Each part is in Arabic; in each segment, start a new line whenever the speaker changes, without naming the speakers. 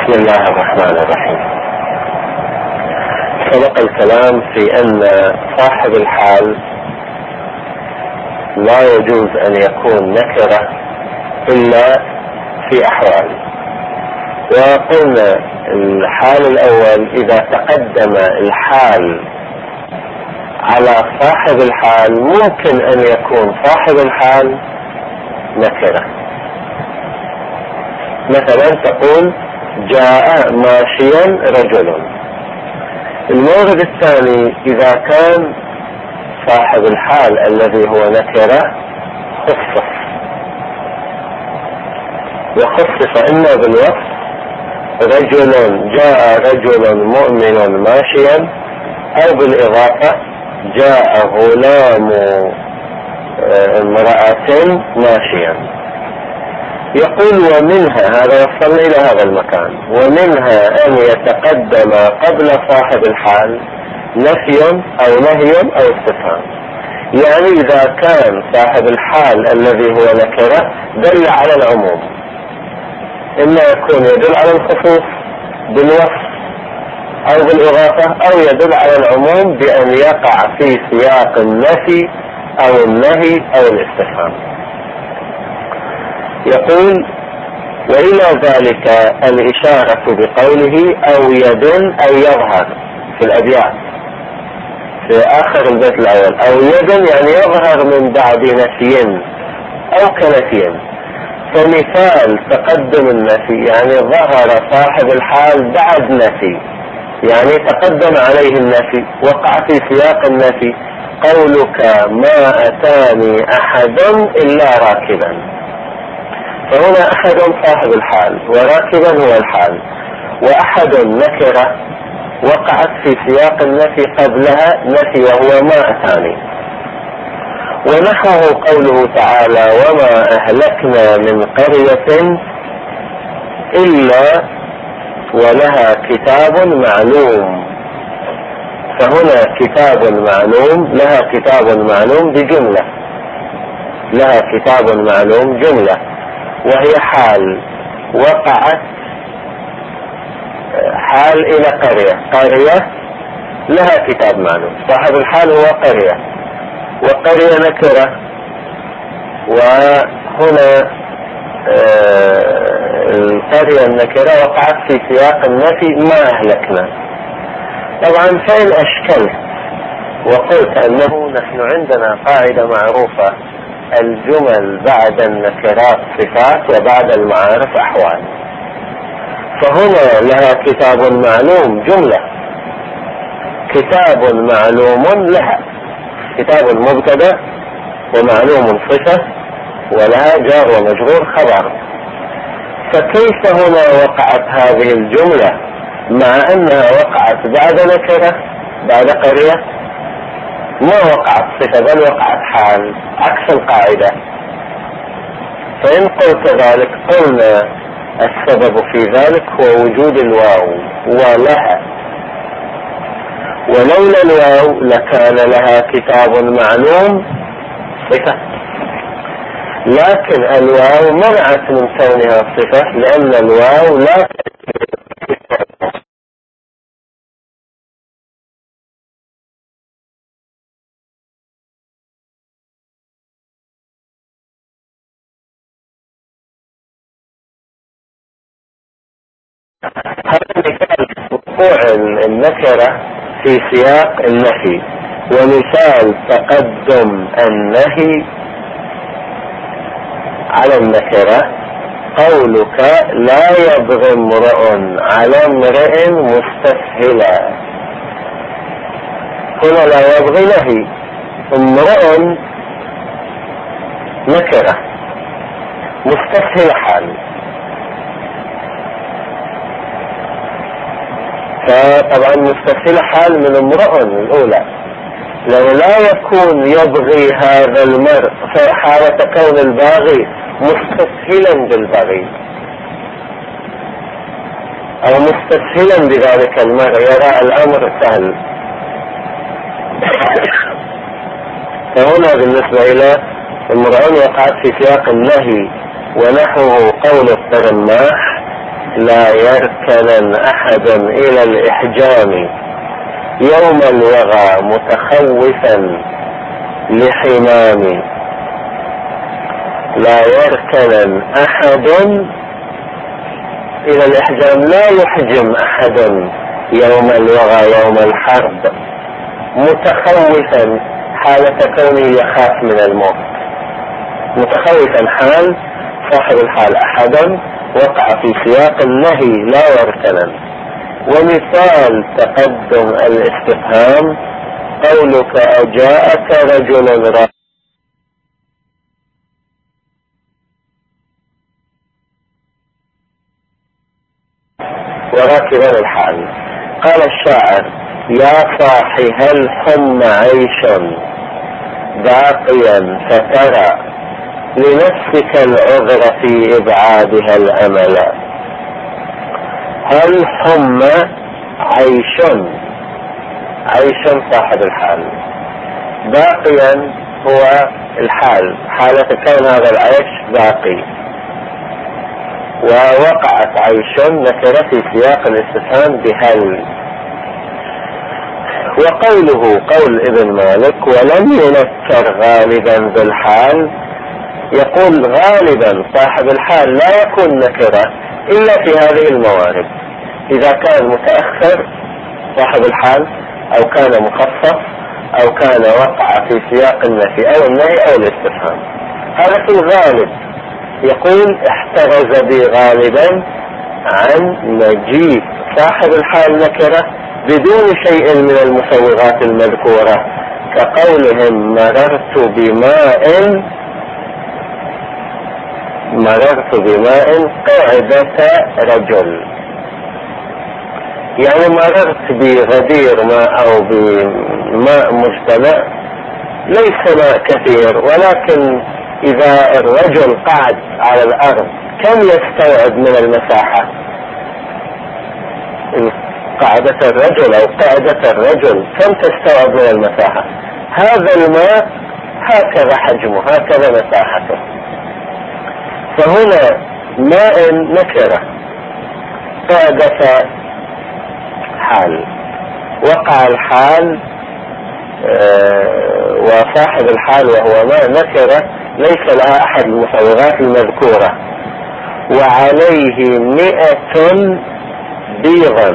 بسم الله الرحمن الرحيم. سبق الكلام في أن صاحب الحال لا يجوز أن يكون نكرة إلا في أحوال، وقلنا الحال الأول إذا تقدم الحال على صاحب الحال ممكن أن يكون صاحب الحال نكرة. مثلا تقول جاء ماشيا رجل. المورد الثاني إذا كان صاحب الحال الذي هو نكرة خصص، وخصص إما بالوصف رجل جاء رجل مؤمن ماشيا، أو بالإضافة جاء غلام امرأة ماشيا. يقول ومنها، هذا وصلنا إلى هذا المكان، ومنها أن يتقدم قبل صاحب الحال نفي أو نهي أو استفهام. يعني إذا كان صاحب الحال الذي هو نكرة دل على العموم، إما يكون يدل على الخصوص بالوصف أو بالإضافة، أو يدل على العموم بأن يقع في سياق النفي أو النهي أو الاستفهام. يقول وإلى ذلك الإشارة بقوله أو يدل أو يظهر في الأبيات في آخر البيت الأول. أو يدل يعني يظهر من بعد نفي أو كنفي. فمثال تقدم النفي يعني ظهر صاحب الحال بعد نفي، يعني تقدم عليه النفي، وقع في سياق النفي. قولك ما أتاني أحد إلا راكبا، فهنا أحد صاحب الحال وراكبا هو الحال، وأحد نكرة وقعت في سياق النفي قبلها نفي وهو ما أتاني. ونحوه قوله تعالى وما أهلكنا من قرية إلا ولها كتاب معلوم. فهنا كتاب معلوم، لها كتاب معلوم بجملة، لها كتاب معلوم جملة، وهي حال وقعت حال إلى قرية. قرية لها كتاب معلوم، صاحب الحال هو قرية، وقرية نكرة. وهنا القرية النكرة وقعت في سياق النفي ما أهلكنا. طبعا فإن أشكلت وقلت أنه نحن عندنا قاعدة معروفة الجمل بعد النكرات صفات وبعد المعارف أحوال، فهنا لها كتاب معلوم جملة، كتاب معلوم لها، كتاب مبتدأ ومعلوم صفة ولها جار ومجرور خبر. فكيف هنا وقعت هذه الجملة مع أنها وقعت بعد نكرة بعد قرية؟ ما وقعت صفة بل وقعت حال، عكس القاعدة. فإن قلت ذلك قلنا السبب في ذلك هو وجود الواو ولها، ولولا الواو لكان لها كتاب معلوم صفة، لكن الواو منعت من كونها صفة لأن الواو لا هذا مثال وقوع النكرة في سياق النفي، ومثال تقدم النهي على النكرة قولك لا يبغي امرؤ على امرئ مستسهلا. هنا لا يبغي نهي، امرؤ نكرة، مستسهل حال. فطبعا مستسهل حال من امرؤ الأولى، لو لا يكون يبغي هذا المرء حالة كون الباغي مستسهلا بالبغي أو مستسهلا بذلك المرء، يرى الأمر سهل. فهنا بالنسبة إلى امرؤ وقعت في سياق النهي، ونحوه قول الترماح لا يركنن أحد إلى الإحجام يوم الوغى متخوفا لحمام. لا يركنن أحد إلى الإحجام، لا يحجم أحد يوم الوغى يوم الحرب، متخوفا حالة كونه يخاف من الموت. متخوفا حال صاحب الحال أحدا وقع في سياق النهي لا يركنن. ومثال تقدم الاستفهام قولك أجاءك رجل وراكبا الحال. قال الشاعر: يا صاحي هل حم عيش باقيا فترى لنفسك العذر في إبعادها الأمل. هل حم عيش، عيش صاحب الحال، باقيا هو الحال، حالة كون هذا العيش باقي. ووقعت عيش نكرة في سياق الاستفهام بهل. وقوله قول ابن مالك: ولم ينكر غالبا بالحال، يقول غالبا صاحب الحال لا يكون نكرة إلا في هذه الموارد: إذا كان متأخر صاحب الحال، أو كان مخفف، أو كان وقع في سياق النفي أو النهي أو الاستفهام. هذا في الغالب. يقول: احترز بي غالبا عن مجيء صاحب الحال نكرة بدون شيء من المسوغات المذكورة، كقولهم مررت بماء قاعدة رجل. يعني مررت بغدير ماء أو بماء مجتمع، ليس ماء كثير، ولكن إذا الرجل قعد على الأرض كم يستوعب من المساحة؟ قعدة الرجل أو قعدة الرجل كم تستوعب من المساحة؟ هذا الماء هكذا حجمه، هكذا مساحته. فهنا ماء نكرة، قعدة حال، وقع الحال وصاحب الحال وهو ماء نكرة ليس لها أحد المسوغات المذكورة. وعليه 100 بيضا،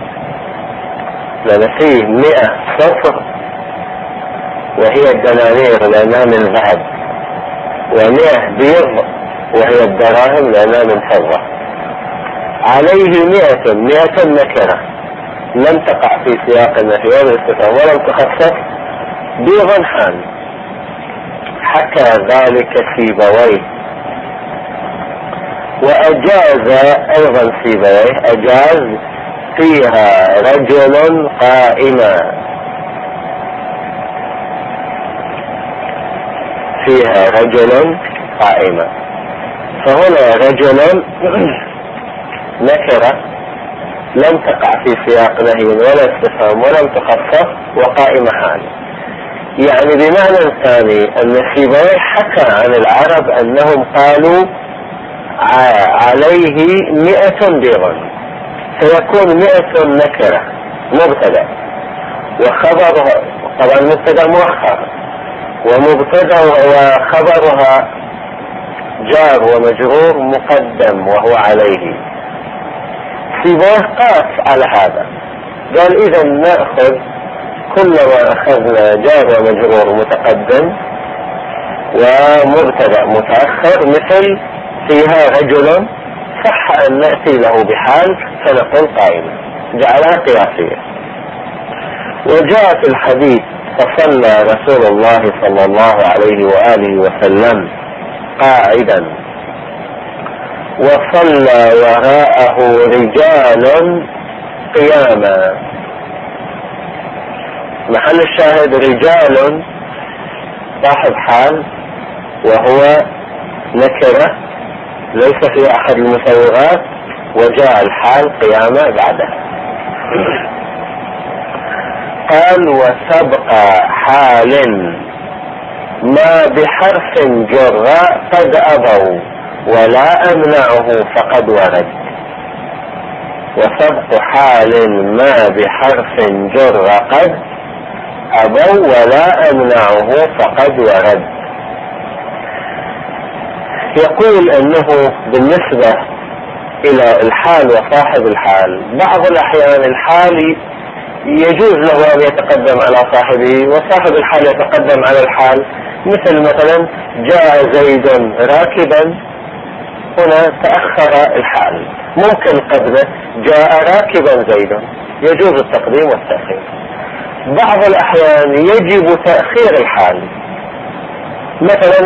لأن فيه 100 صفر وهي الدنانير لأنها من ذهب، و100 بيض وهي الدراهم لأنها من فضة. عليه 100 نكرة لم تقع في سياق النفي ولا الاستفهام ولم تخفف، بيضا حال. حكى ذلك سيبويه. وأجاز أيضا سيبويه، أجاز فيها رجل قائما، فيها رجل قائما. فهنا رجل نكرة لم تقع في سياق نهي ولا استفهام ولم تخفف، وقائم حال. يعني بمعنى ثاني أن سيبويه حكى عن العرب أنهم قالوا عليه 100 بيضا، فيكون 100 نكرة مبتدأ، وخبرها طبعا مبتدأ مؤخر، ومبتدأ وخبرها جار ومجرور مقدم وهو عليه. سيبويه قاس على هذا، قال إذا نأخذ كلما أخذنا جار ومجرور متقدم ومبتدأ متأخر، مثل فيها رجل، صح أن نأتي له بحال فنقول قائم، جعلها قياسية. وجاء في الحديث: فصلى رسول الله صلى الله عليه وآله وسلم قاعدا وصلى وراءه رجال قياما. محل الشاهد رجال صاحب حال وهو نكرة ليس في أحد المسوغات، وجاء الحال قياما بعده. قال: وسبق حال ما بحرف جر قد أبوا ولا أمنعه فقد ورد. وسبق حال ما بحرف جر قد أبوا ولا أمنعه فقد ورد. يقول أنه بالنسبة إلى الحال وصاحب الحال بعض الأحيان الحال يجوز له أن يتقدم على صاحبه وصاحب الحال يتقدم على الحال، مثلا جاء زيد راكبا، هنا تأخر الحال، ممكن قبله جاء راكبا زيد، يجوز التقديم والتأخير. بعض الأحيان يجب تأخير الحال، مثلا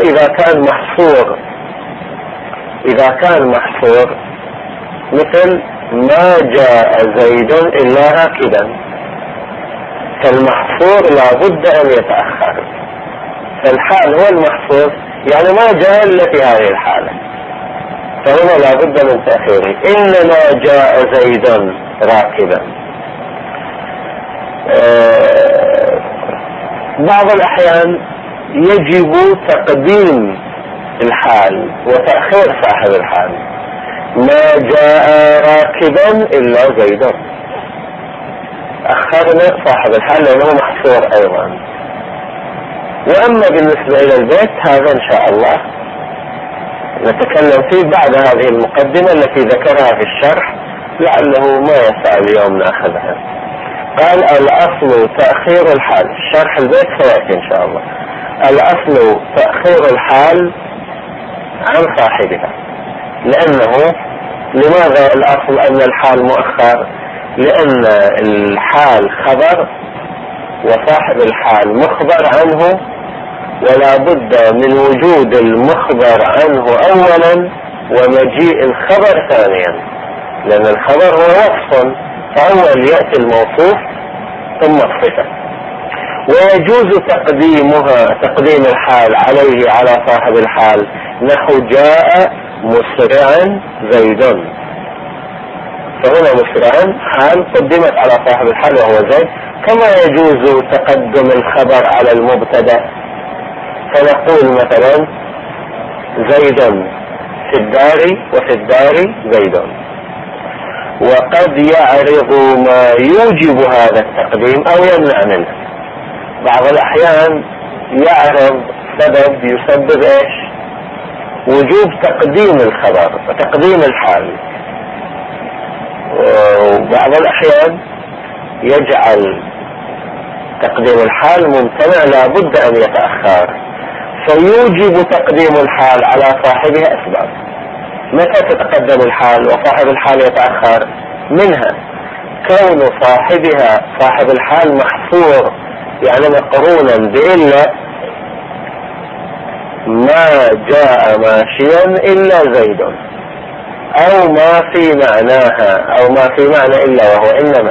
إذا كان محصور مثل ما جاء زيد إلا راكبا، فالمحصور لا بد أن يتأخر، فالحال هو المحصور يعني ما جاء إلا في هذه الحالة، فهنا لا بد من تأخيره. إنما جاء زيد راكبا. بعض الأحيان يجب تقديم الحال وتأخير صاحب الحال، ما جاء راكبا إلا زيد، أخرنا صاحب الحال لأنه محصور أيضا. وأما بالنسبة إلى البيت هذا إن شاء الله نتكلم فيه بعد هذه المقدمة التي ذكرها في الشرح، لعله ما يسع اليوم نأخذها. قال الأصل تأخير الحال، شرح البيت سيأتي إن شاء الله. الأصل تأخير الحال عن صاحبها، لأنه لماذا الأصل أن الحال مؤخر؟ لأن الحال خبر وصاحب الحال مخبر عنه، ولا بد من وجود المخبر عنه أولا ومجيء الخبر ثانيا، لأن الخبر هو وصف، فأول يأتي الموصوف ثم الصفة. ويجوز تقديم الحال عليه على صاحب الحال، نحو جاء مسرعا زيد، فهنا مسرعا حال قدمت على صاحب الحال وهو زيد. كما يجوز تقدم الخبر على المبتدأ، فنقول مثلا زيد في الدار وفي الدار زيد. وقد يعرض ما يوجب هذا التقديم أو يمنع منه. بعض الأحيان يعرض سبب يسبب وجوب تقديم الخبر وتقديم الحال، وبعض الأحيان يجعل تقديم الحال ممتنع لا بد أن يتأخر، فيوجب تقديم الحال على صاحبه أسباب. متى تتقدم الحال وصاحب الحال يتأخر؟ منها كون صاحب الحال محصور، يعني مقرونا بإلا، ما جاء ماشيا إلا زيد، أو ما في معناها، أو ما في معنى إلا وهو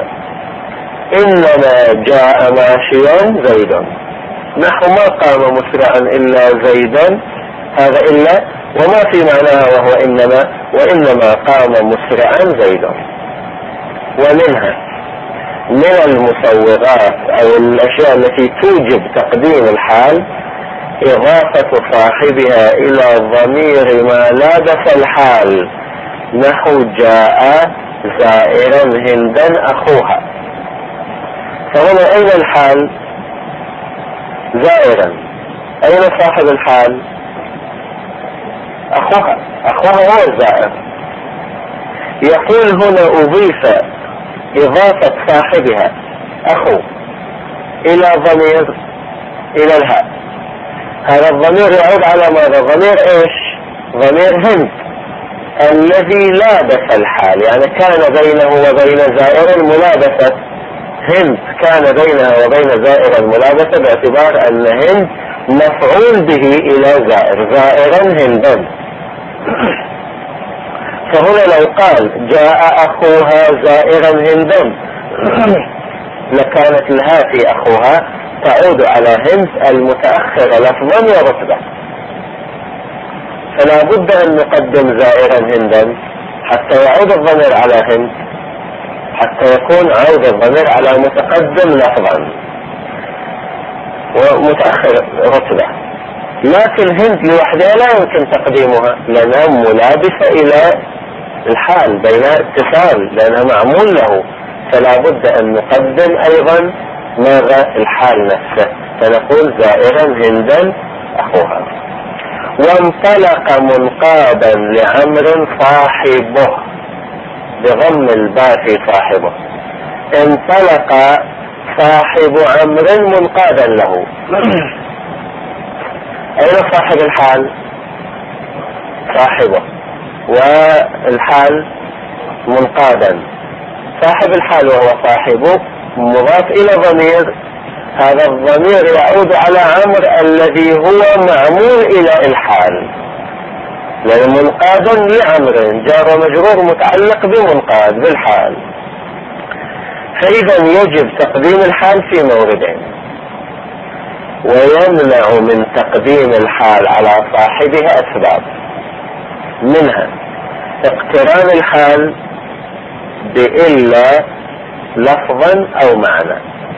إنما جاء ماشيا زيد، نحو ما قام مسرعا إلا زيدا، هذا إلا، وما في معناها وهو وإنما قام مسرعا زيد. ومنها من المصورات أو الأشياء التي توجب تقديم الحال إضافة صاحبها إلى ضمير ما لابس الحال، نحو جاء زائرا هندا أخوها. فهنا أين الحال؟ زائرا. أين صاحب الحال؟ أخوها هو الزائر. يقول هنا أضيف إضافة صاحبها أخو إلى ضمير، إلى الهاء. هذا الضمير يعود على ماذا؟ ضمير ضمير هند الذي لابس الحال، يعني كان بينه وبين زائر ملابسة. هند كان بينها وبين زائر الملابسة، باعتبار أن هند مفعول به إلى زائرا هندا. فهنا لو قال جاء أخوها زائرا هندا لكانت لها في أخوها تعود على هند المتأخر لفظا ورتبة، فلا بد أن نقدم زائرا هندا حتى يعود الضمير على هند، حتى يكون عود الضمير على متقدم لفظا ومتأخر رتبة. لكن هند لوحدها لا يمكن تقديمها لأنها ملابسة إلى الحال بينها اتصال لأنها معمول له، فلا بد أن نقدم أيضا ماذا؟ الحال نفسه، فنقول زائرا هندا أخوها. وانطلق منقادا لعمر صاحبه بضم الباء في صاحبه. انطلق صاحب عمرو منقادا له. أين صاحب الحال؟ صاحبه، والحال منقادا. صاحب الحال وهو صاحبه مضاف إلى ضمير، هذا الضمير يعود على عمرو الذي هو معمول إلى الحال، لأن منقادا لعمر جار مجرور متعلق بمنقاد بالحال، فإذا يجب تقديم الحال في موردين، ويمنع من تقديم الحال على صاحبها أسباب، منها اقتران الحال بإلا لفظا أو معنى.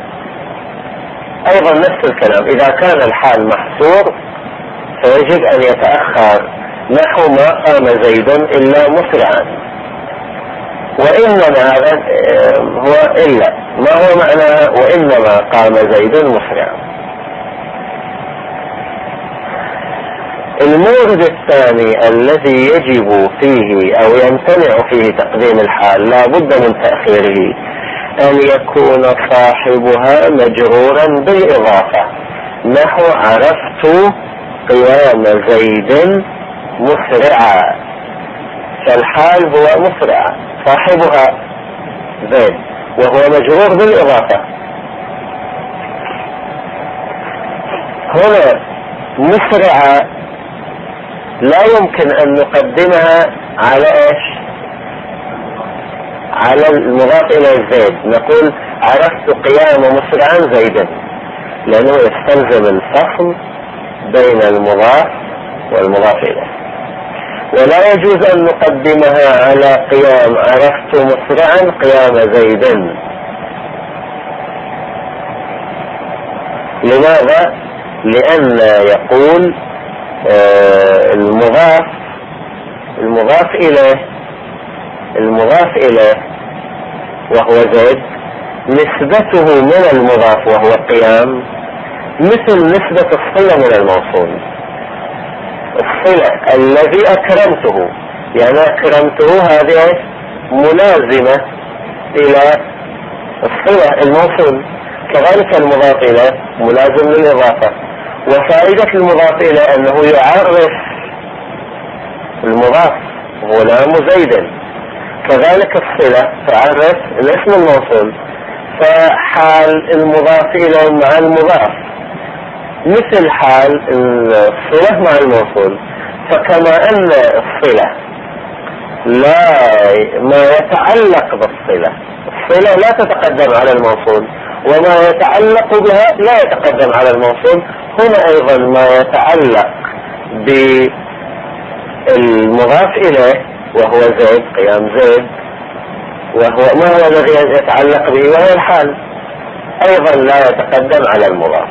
أيضا نفس الكلام، إذا كان الحال محصور فيجب أن يتأخر، نحو ما قام زيد إلا مسرعا، وإنما هذا هو إلا، ما هو معنى وإنما قام زيد مسرعا. المورد الثاني الذي يجب فيه أو يمتنع فيه تقديم الحال لا بد من تأخيره، أن يكون صاحبها مجرورا بالإضافة، نحو عرفت قيام زيد مسرعا، فالحال هو مسرعا، صاحبها زيد وهو مجرور بالإضافة. هنا مسرعا لا يمكن أن نقدمها على إيش؟ على المضاف إلى زيد، نقول عرفت قيام مسرعا زيدا، لأنه يستلزم الفصل بين المضاف والمضاف إليه. ولا يجوز أن نقدمها على قيام عرفت مسرعا قيام زيدا. لماذا؟ لأن يقول المضاف إليه وهو زيد نسبته من المضاف وهو قيام مثل نسبة الصلة من الموصول. الصلة الذي أكرمته، يعني أكرمته هذه ملازمة إلى الصلة الموصول، كذلك المضاف إليه ملازم للإضافة. وفائدة المضاف إليه أنه يعرف المضاف غلام زيد، كذلك الصلة تعرف الاسم الموصول، فحال المضاف إليه مع المضاف مثل حال الصلة مع الموصول. فكما أن الصلة ما يتعلق بالصلة، الصلة لا تتقدم على الموصول، وما يتعلق بها لا يتقدم على الموصول، هنا أيضا ما يتعلق بالمضاف إليه وهو زيد قيام زيد، وهو ما هو الذي يتعلق به وهو الحال، أيضا لا يتقدم على المضاف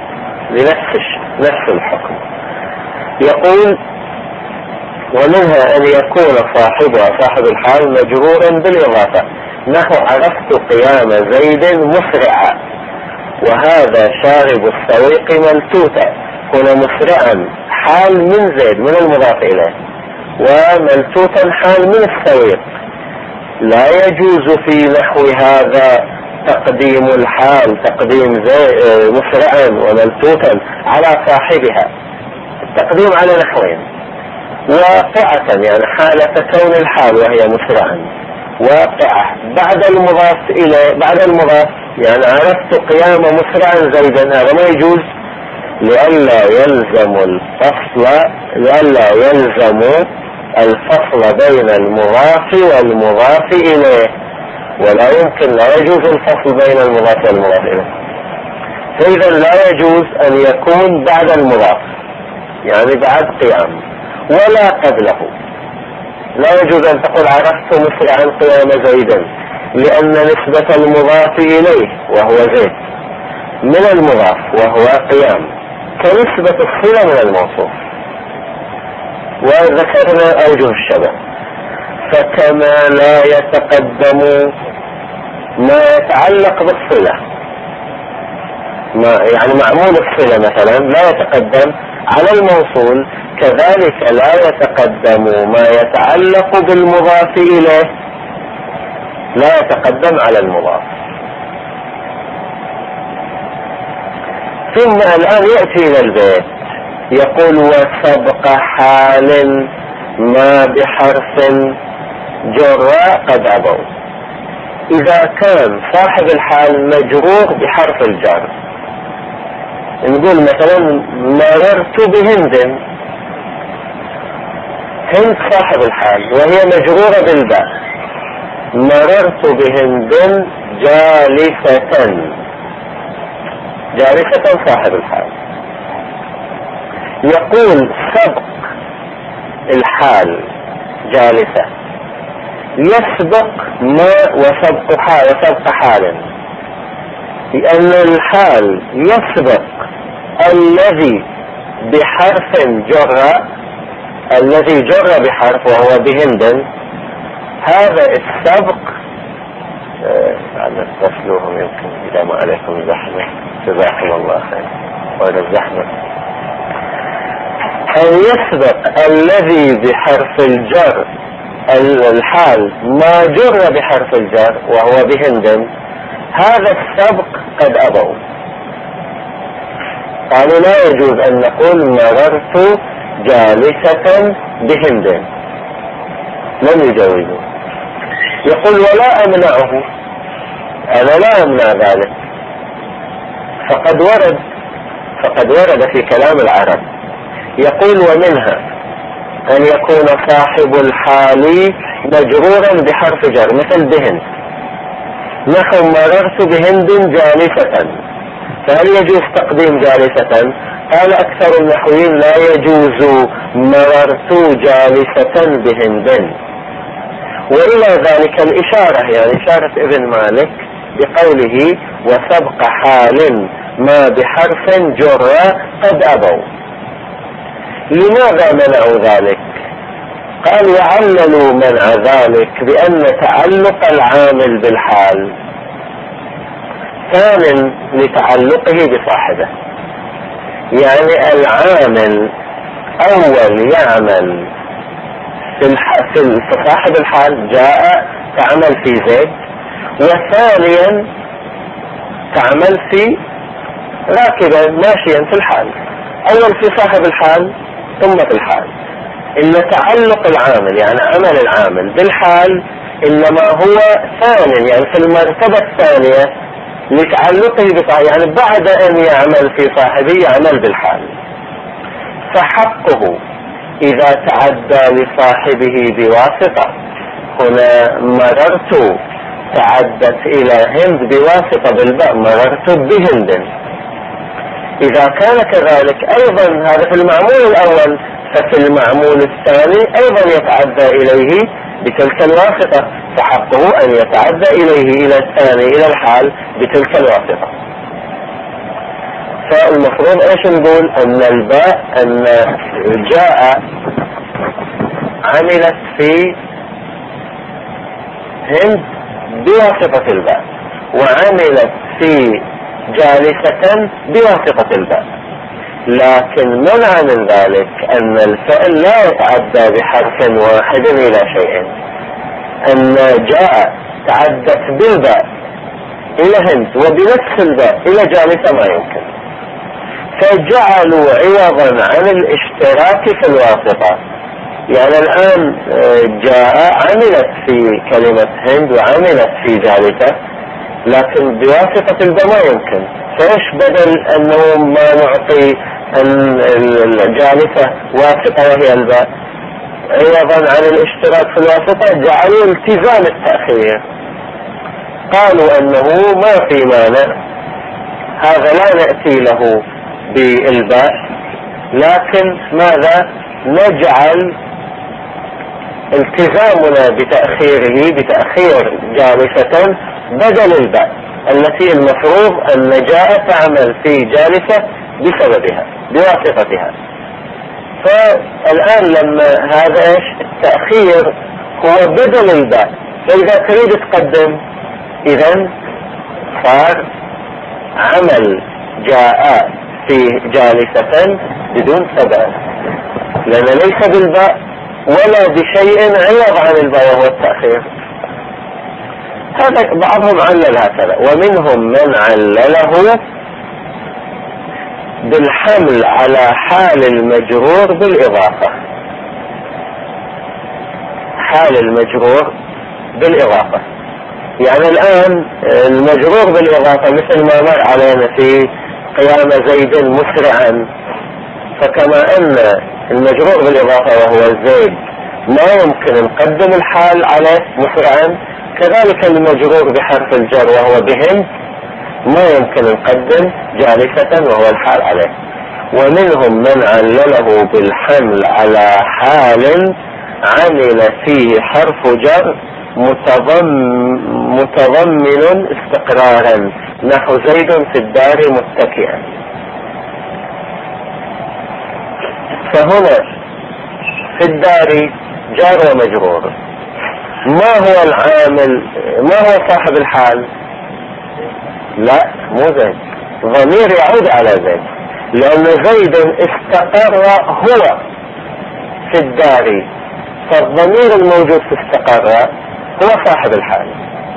نفس الحكم. يقول ومنها أن يكون صاحب الحال مجرورا بالإضافة، نحو عرفت قيام زيد مسرعا، وهذا شارب السويق ملتوتا. هنا مسرعا حال من زيد من المضاف إليه، وملتوتا حال من السويق. لا يجوز في نحو هذا تقديم الحال تقديم مسرعا وملتوتا على صاحبها، التقديم على نحوين: واقعة يعني حالة كون الحال وهي مسرعا، واقعة بعد المضاف يعني عرفت قيام مسرعا زيدا، هذا ما يجوز لئلا يلزم الفصل بين المضاف والمضاف إليه، ولا يجوز الفصل بين المضاف والمضاف إليه. فإذا لا يجوز أن يكون بعد المضاف يعني بعد قيام ولا قبله. لا يجوز أن تقول عرفت مسرعا قيام زيدا، لأن نسبة المضاف إليه وهو زيد من المضاف وهو قيام كنسبة الصلة من الموصوف، وذكرنا أوجه الشبه. فكما لا يتقدم ما يتعلق بالصلة، يعني معمول الصلة مثلا لا يتقدم على الموصول، كذلك لا يتقدم ما يتعلق بالمضاف إليه لا يتقدم على المضاف. ثم الآن يأتي إلى البيت يقول وسبق حال ما بحرف جر قد أبوا. إذا كان صاحب الحال مجرور بحرف الجر، نقول مثلا مررت بهند، هند صاحب الحال وهي مجرورة بالباء، مررت بهند جالسة، جالسة صاحب الحال. يقول سبق الحال جالسة يسبق ما وسبق حال، لأن الحال يسبق الذي بحرف جر، الذي جر بحرف وهو بهند، هذا السبق على تسلوهم يمكن إذا ما عليكم زحمة، جزاكم الله خير وإلى الزحمة. أن يسبق الذي بحرف الجر الحال ما جر بحرف الجر وهو بهند، هذا السبق قد أبوا، قالوا لا يجوز أن نقول مررت جالسة بهند، لم يجوزوا. يقول ولا أمنعه، أنا لا أمنع ذلك، فقد ورد في كلام العرب. يقول ومنها أن يكون صاحب الحال مجرورا بحرف جر مثل بهند، نحو مررت بهند جالسة، فهل يجوز تقديم جالسة؟ قال أكثر النحويين لا يجوز مررت جالسة بهند. وإلى ذلك الإشارة، يعني إشارة ابن مالك بقوله وسبق حال ما بحرف جر قد أبوا. لماذا منعوا ذلك؟ قال وعللوا منع ذلك بأن تعلق العامل بالحال ثان لتعلقه بصاحبه، يعني العامل أول يعمل في صاحب الحال، جاء تعمل في زيد، وثانيا تعمل في راكبا ماشيا في الحال، أول في صاحب الحال ثم في الحال. إن تعلق العامل يعني عمل العامل بالحال إنما هو ثاني، يعني في المرتبة الثانية لتعلقه بصاحبه، يعني بعد أن يعمل في صاحبه يعمل بالحال. فحقه إذا تعدى لصاحبه بواسطة، هنا مررت تعدت إلى هند بواسطة بالباء، مررت بهند، إذا كان كذلك أيضا هذا في المعمول الأول، ففي المعمول الثاني أيضا يتعدى إليه بتلك الواسطة، فحقه أن يتعدى إليه إلى الثاني إلى الحال بتلك الواسطة. فالمفروض ايش نقول؟ ان الباء ان جاء عملت في هند بواسطة الباء، وعملت في جالسة بواسطة الباء، لكن منع من ذلك ان الفعل لا يتعدى بحرف واحد الى شيء. ان جاء تعدت بالباء الى هند وبنفس الباء الى جالسة ما يمكن، فجعلوا عوضا عن الاشتراك في الواسطة. يعني الآن جاء عملت في كلمة هند وعملت في جالسة، لكن بواسطة الباء ما يمكن، فإيش بدل أنه ما نعطي الجالسة واسطة وهي الباء، عوضا عن الاشتراك في الواسطة جعلوا التزام التأخير، قالوا أنه ما في مانع، هذا لا نأتي له بالباء، لكن ماذا نجعل التزامنا بتأخيره بتأخير جالسة بدل الباء التي المفروض أن جاء تعمل في جالسة بسببها بواسطتها. فالآن لما هذا التأخير هو بدل الباء، فإذا تريد تقدم إذن صار عمل جاء في جالسة بدون سبب، لأن ليس بالباء ولا بشيء عوض عن الباء وهو التأخير. هذا بعضهم علل هكذا. ومنهم من علله بالحمل على حال المجرور بالإضافة، حال المجرور بالإضافة. يعني الآن المجرور بالإضافة مثل ما مر علينا في قيام زيد مسرعا، فكما أن المجرور بالإضافة وهو زيد ما يمكن نقدم الحال عليه مسرعا، كذلك المجرور بحرف الجر وهو بهند ما يمكن نقدم جالسة وهو الحال عليه. ومنهم من علله بالحمل على حال عمل فيه حرف جر متضمن استقرارا، نحو زيد في الدار متكئا. فهنا في الدار جار ومجرور، ما هو العامل؟ ما هو صاحب الحال؟ لا، مو زيد، ضمير يعود على زيد، لأن زيد استقر هو في الدار، فالضمير الموجود في استقر هو صاحب الحال،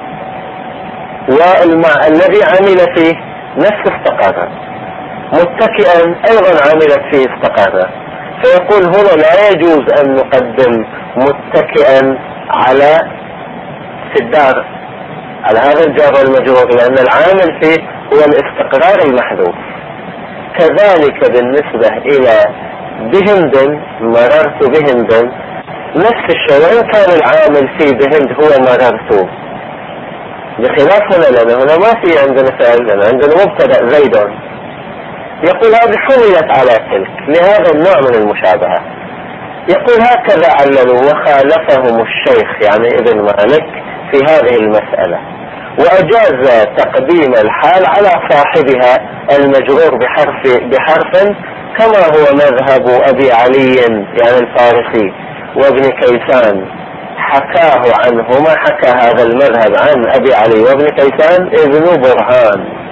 والذي عمل فيه نفس استقر. متكئا أيضا عملت فيه استقر، فيقول هنا لا يجوز أن نقدم متكئا على في الدار على هذا الجار والمجرور، لأن العامل فيه هو الاستقرار المحذوف. كذلك بالنسبة إلى بهند، مررت بهند، نفس الشيء، وإن كان العامل فيه بهند هو مررت، بخلاف هنا، لأن هنا ما في عندنا فعل، لأن عندنا مبتدأ زيد. يقول هذه حملت على تلك لهذا النوع من المشابهة. يقول هكذا عللوا وخالفهم الشيخ يعني ابن مالك في هذه المسألة، وأجاز تقديم الحال على صاحبها المجرور بحرف كما هو مذهب أبي علي يعني الفارسي وابن كيسان، حكاه عنهما، حكى هذا المذهب عن أبي علي وابن كيسان ابن برهان.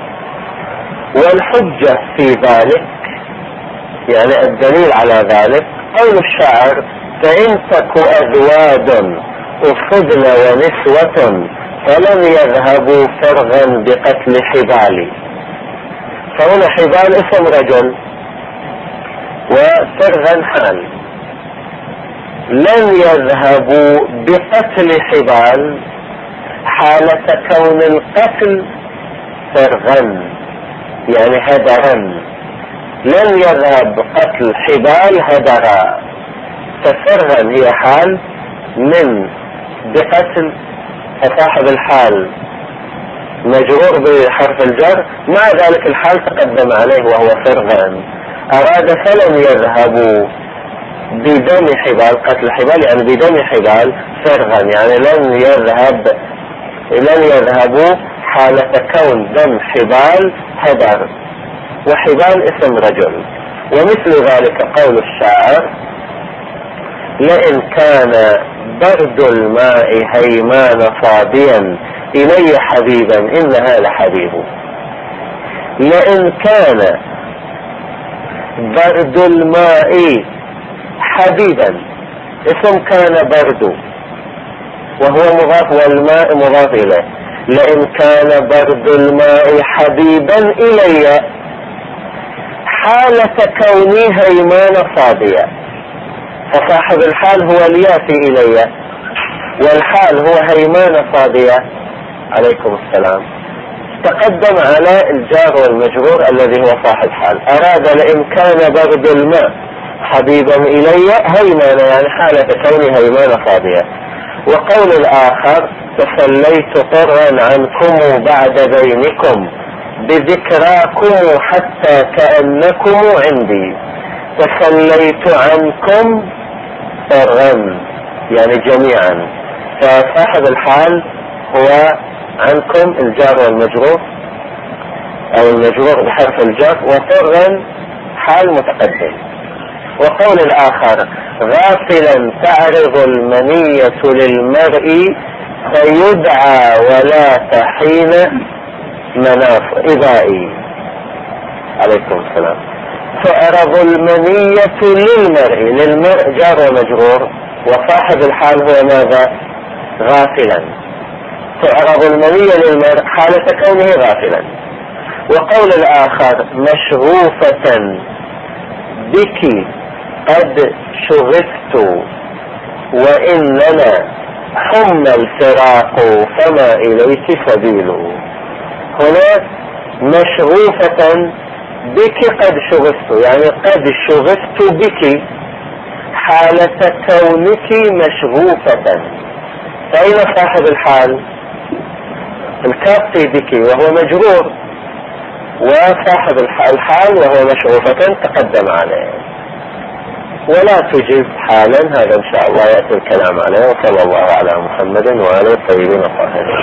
والحجة في ذلك يعني الدليل على ذلك قول الشاعر: فإن تك أذواد أصبن ونسوة فلم يذهبوا فرغا بقتل حبالي. فهنا حبال اسم رجل وفرغا حال. لن يذهبوا بقتل حبال حالة كون القتل فرغا يعني هدرا، لن يذهب قتل حبال هدرا، ففرغا هي حال من بقتل، فصاحب الحال مجرور بحرف الجر، مع ذلك الحال تقدم عليه وهو فرغا. أراد فلن يذهبوا بدم حبال، قتل حبال يعني بدم حبال، فرغا يعني لن يذهبوا حالة كون دم حبال هدر، وحبال اسم رجل. ومثل ذلك قول الشاعر: لئن كان برد الماء هيمان صابيا إلي حبيبا إنها لحبيب. لئن كان برد الماء حبيبا، اسم كان برد وهو مضاف والماء مضاف إليه. لئن كان برد الماء حبيبا إلي حالة كوني هيمان صابيا، فصاحب الحال هو الياتي إلي، والحال هو هيمان صابيا عليكم السلام، تقدم على الجار والمجرور الذي هو صاحب حال. أراد لئن كان برد الماء حبيبا إلي هيمان يعني حالة كوني هيمان صابيا. وقول الآخر: تسليت طرا عنكم بعد بينكم بذكراكم حتى كأنكم عندي. تسليت عنكم طرا يعني جميعا، فصاحب الحال هو عنكم الجار والمجرور أو المجرور بحرف الجر، وطرا حال متقدم. وقول الآخر: غافلا تعرض المنية للمرء فيدعى ولا تحين مناف إبائي. عليكم السلام. تعرض المنية للمرء جار ومجرور، وصاحب الحال هو ماذا؟ غافلا. تعرض المنية للمرء حالة كونه غافلا. وقول الآخر مشغوفة بك قد شغفت وإننا حم الفراق فما إليك سبيل. هنا مشغوفة بك قد شغفت، يعني قد شغفت بك حالة كونك مشغوفة. فأين صاحب الحال؟ الكافي بك وهو مجرور، وصاحب الحال وهو مشغوفة تقدم عليه. ولا تجيب حالا، هذا إن شاء الله يأتي الكلام عليه. وصلى الله على محمد وآله الطيبين الطاهرين.